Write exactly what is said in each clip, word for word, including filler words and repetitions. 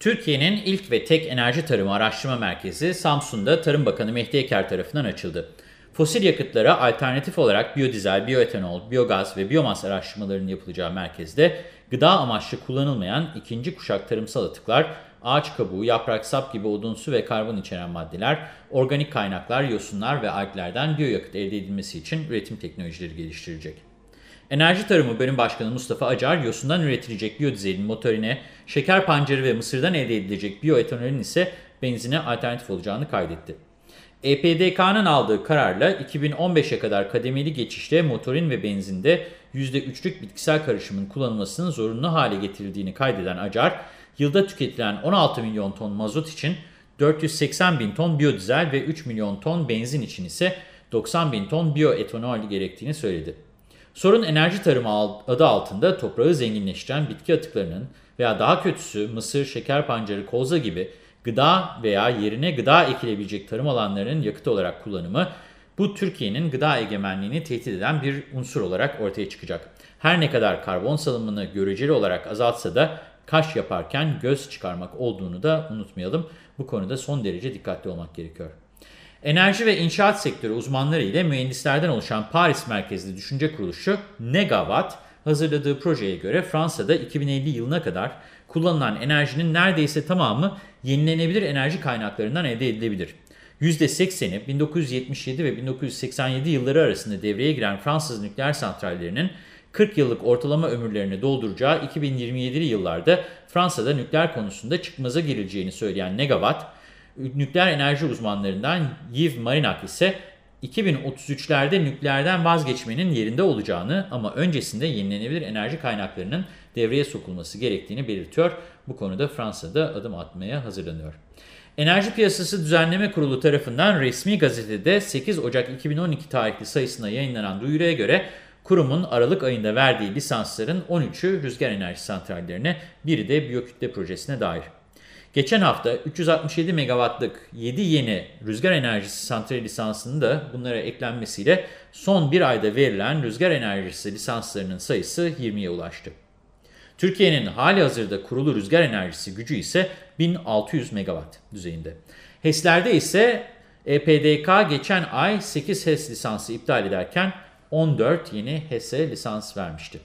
Türkiye'nin ilk ve tek enerji tarımı araştırma merkezi Samsun'da Tarım Bakanı Mehdi Eker tarafından açıldı. Fosil yakıtlara alternatif olarak biyodizel, biyoetanol, biyogaz ve biyomaz araştırmalarının yapılacağı merkezde gıda amaçlı kullanılmayan ikinci kuşak tarımsal atıklar, ağaç kabuğu, yaprak, sap gibi odunsu ve karbon içeren maddeler, organik kaynaklar, yosunlar ve alglerden biyoyakıt elde edilmesi için üretim teknolojileri geliştirecek. Enerji Tarımı Bölüm Başkanı Mustafa Acar, yosundan üretilecek biyodizelin motorine, şeker pancarı ve mısırdan elde edilecek biyoetanolün ise benzine alternatif olacağını kaydetti. E P D K'nın aldığı kararla iki bin on beşe kadar kademeli geçişte motorin ve benzinde yüzde üçlük bitkisel karışımın kullanılmasının zorunlu hale getirildiğini kaydeden Acar, yılda tüketilen on altı milyon ton mazot için dört yüz seksen bin ton biyodizel ve üç milyon ton benzin için ise doksan bin ton biyoetanol gerektiğini söyledi. Sorun enerji tarımı adı altında toprağı zenginleştiren bitki atıklarının veya daha kötüsü mısır, şeker pancarı, kolza gibi gıda veya yerine gıda ekilebilecek tarım alanlarının yakıt olarak kullanımı, bu Türkiye'nin gıda egemenliğini tehdit eden bir unsur olarak ortaya çıkacak. Her ne kadar karbon salımını göreceli olarak azaltsa da kaş yaparken göz çıkarmak olduğunu da unutmayalım. Bu konuda son derece dikkatli olmak gerekiyor. Enerji ve inşaat sektörü uzmanları ile mühendislerden oluşan Paris merkezli düşünce kuruluşu Negawatt hazırladığı projeye göre Fransa'da iki bin elli yılına kadar kullanılan enerjinin neredeyse tamamı yenilenebilir enerji kaynaklarından elde edilebilir. yüzde sekseni bin dokuz yüz yetmiş yedi ve bin dokuz yüz seksen yedi yılları arasında devreye giren Fransız nükleer santrallerinin kırk yıllık ortalama ömürlerini dolduracağı iki bin yirmi yedili yıllarda Fransa'da nükleer konusunda çıkmaza girileceğini söyleyen Negawatt, nükleer enerji uzmanlarından Yves Marinac ise iki bin otuz üçlerde nükleerden vazgeçmenin yerinde olacağını ama öncesinde yenilenebilir enerji kaynaklarının devreye sokulması gerektiğini belirtiyor. Bu konuda Fransa'da adım atmaya hazırlanıyor. Enerji Piyasası Düzenleme Kurulu tarafından resmi gazetede sekiz Ocak iki bin on iki tarihli sayısında yayınlanan duyuruya göre kurumun Aralık ayında verdiği lisansların on üçü rüzgar enerji santrallerine, biri de biyokütle projesine dair. Geçen hafta üç yüz altmış yedi megawattlık yedi yeni rüzgar enerjisi santrali lisansının da bunlara eklenmesiyle son bir ayda verilen rüzgar enerjisi lisanslarının sayısı yirmiye ulaştı. Türkiye'nin halihazırda kurulu rüzgar enerjisi gücü ise bin altı yüz megawatt düzeyinde. HES'lerde ise E P D K geçen ay sekiz HES lisansı iptal ederken on dört yeni HES'e lisans vermişti.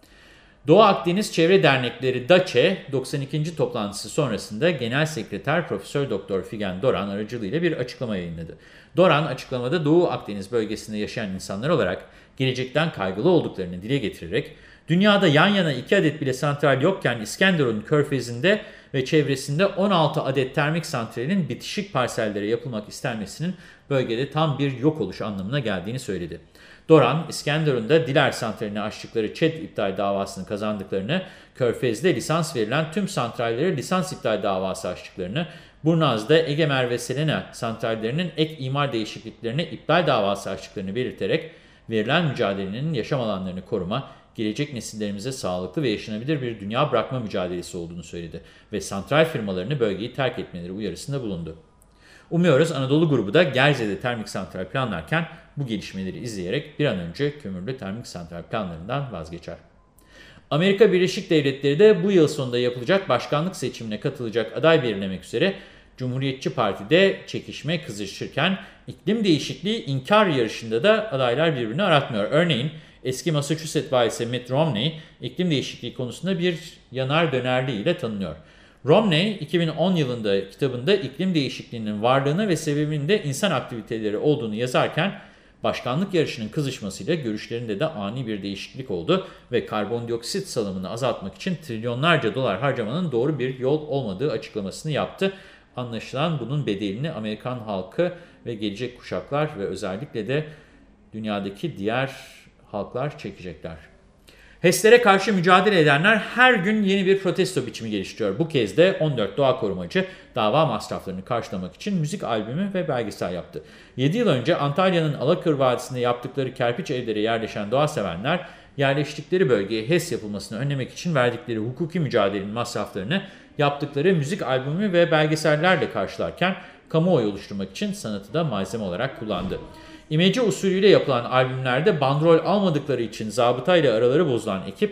Doğu Akdeniz Çevre Dernekleri DAÇE doksan ikinci toplantısı sonrasında Genel Sekreter Profesör Doktor Figen Doran aracılığıyla bir açıklama yayınladı. Doran açıklamada Doğu Akdeniz bölgesinde yaşayan insanlar olarak gelecekten kaygılı olduklarını dile getirerek, dünyada yan yana iki adet bile santral yokken İskenderun Körfezi'nde ve çevresinde on altı adet termik santralin bitişik parsellere yapılmak istenmesinin bölgede tam bir yok oluş anlamına geldiğini söyledi. Doran, İskenderun'da Diler santralini açtıkları ÇED iptal davasını kazandıklarını, Körfez'de lisans verilen tüm santrallere lisans iptal davası açtıklarını, Burnaz'da Egemer ve Selena santrallerinin ek imar değişikliklerine iptal davası açtıklarını belirterek, verilen mücadelenin yaşam alanlarını koruma, gelecek nesillerimize sağlıklı ve yaşanabilir bir dünya bırakma mücadelesi olduğunu söyledi ve santral firmalarını bölgeyi terk etmeleri uyarısında bulundu. Umuyoruz Anadolu grubu da Gerze'de termik santral planlarken bu gelişmeleri izleyerek bir an önce kömürlü termik santral planlarından vazgeçer. Amerika Birleşik Devletleri de bu yıl sonunda yapılacak başkanlık seçimine katılacak aday belirlemek üzere Cumhuriyetçi Parti'de çekişme kızışırken iklim değişikliği inkar yarışında da adaylar birbirini aratmıyor. Örneğin eski Massachusetts valisi Mitt Romney iklim değişikliği konusunda bir yanar dönerliğiyle tanınıyor. Romney iki bin on yılında kitabında iklim değişikliğinin varlığını ve sebebinin de insan aktiviteleri olduğunu yazarken başkanlık yarışının kızışmasıyla görüşlerinde de ani bir değişiklik oldu ve karbondioksit salımını azaltmak için trilyonlarca dolar harcamanın doğru bir yol olmadığı açıklamasını yaptı. Anlaşılan bunun bedelini Amerikan halkı ve gelecek kuşaklar ve özellikle de dünyadaki diğer halklar çekecekler. HES'lere karşı mücadele edenler her gün yeni bir protesto biçimi geliştiriyor. Bu kez de on dört doğa korumacı dava masraflarını karşılamak için müzik albümü ve belgesel yaptı. yedi yıl önce Antalya'nın Alakır Vadisi'nde yaptıkları kerpiç evlere yerleşen doğa sevenler, yerleştikleri bölgeye HES yapılmasını önlemek için verdikleri hukuki mücadelenin masraflarını yaptıkları müzik albümü ve belgesellerle karşılarken kamuoyu oluşturmak için sanatı da malzeme olarak kullandı. İmece usulüyle yapılan albümlerde bandrol almadıkları için zabıtayla araları bozulan ekip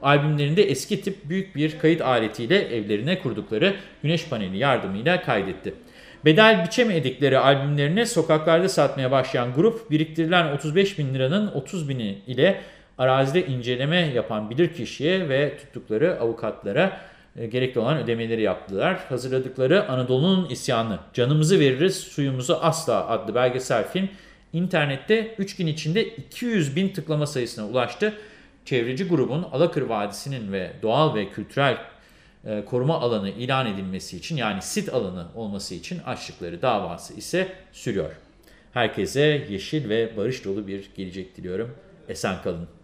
albümlerinde eski tip büyük bir kayıt aletiyle evlerine kurdukları güneş paneli yardımıyla kaydetti. Bedel biçemedikleri albümlerini sokaklarda satmaya başlayan grup, biriktirilen otuz beş bin liranın otuz bini ile arazide inceleme yapan bilirkişiye ve tuttukları avukatlara e, gerekli olan ödemeleri yaptılar. Hazırladıkları Anadolu'nun İsyanı, Canımızı Veririz Suyumuzu Asla adlı belgesel film internette üç gün içinde iki yüz bin tıklama sayısına ulaştı. Çevreci grubun Alakır Vadisi'nin ve doğal ve kültürel e, koruma alanı ilan edilmesi için, yani sit alanı olması için açtıkları davası ise sürüyor. Herkese yeşil ve barış dolu bir gelecek diliyorum. Esen kalın.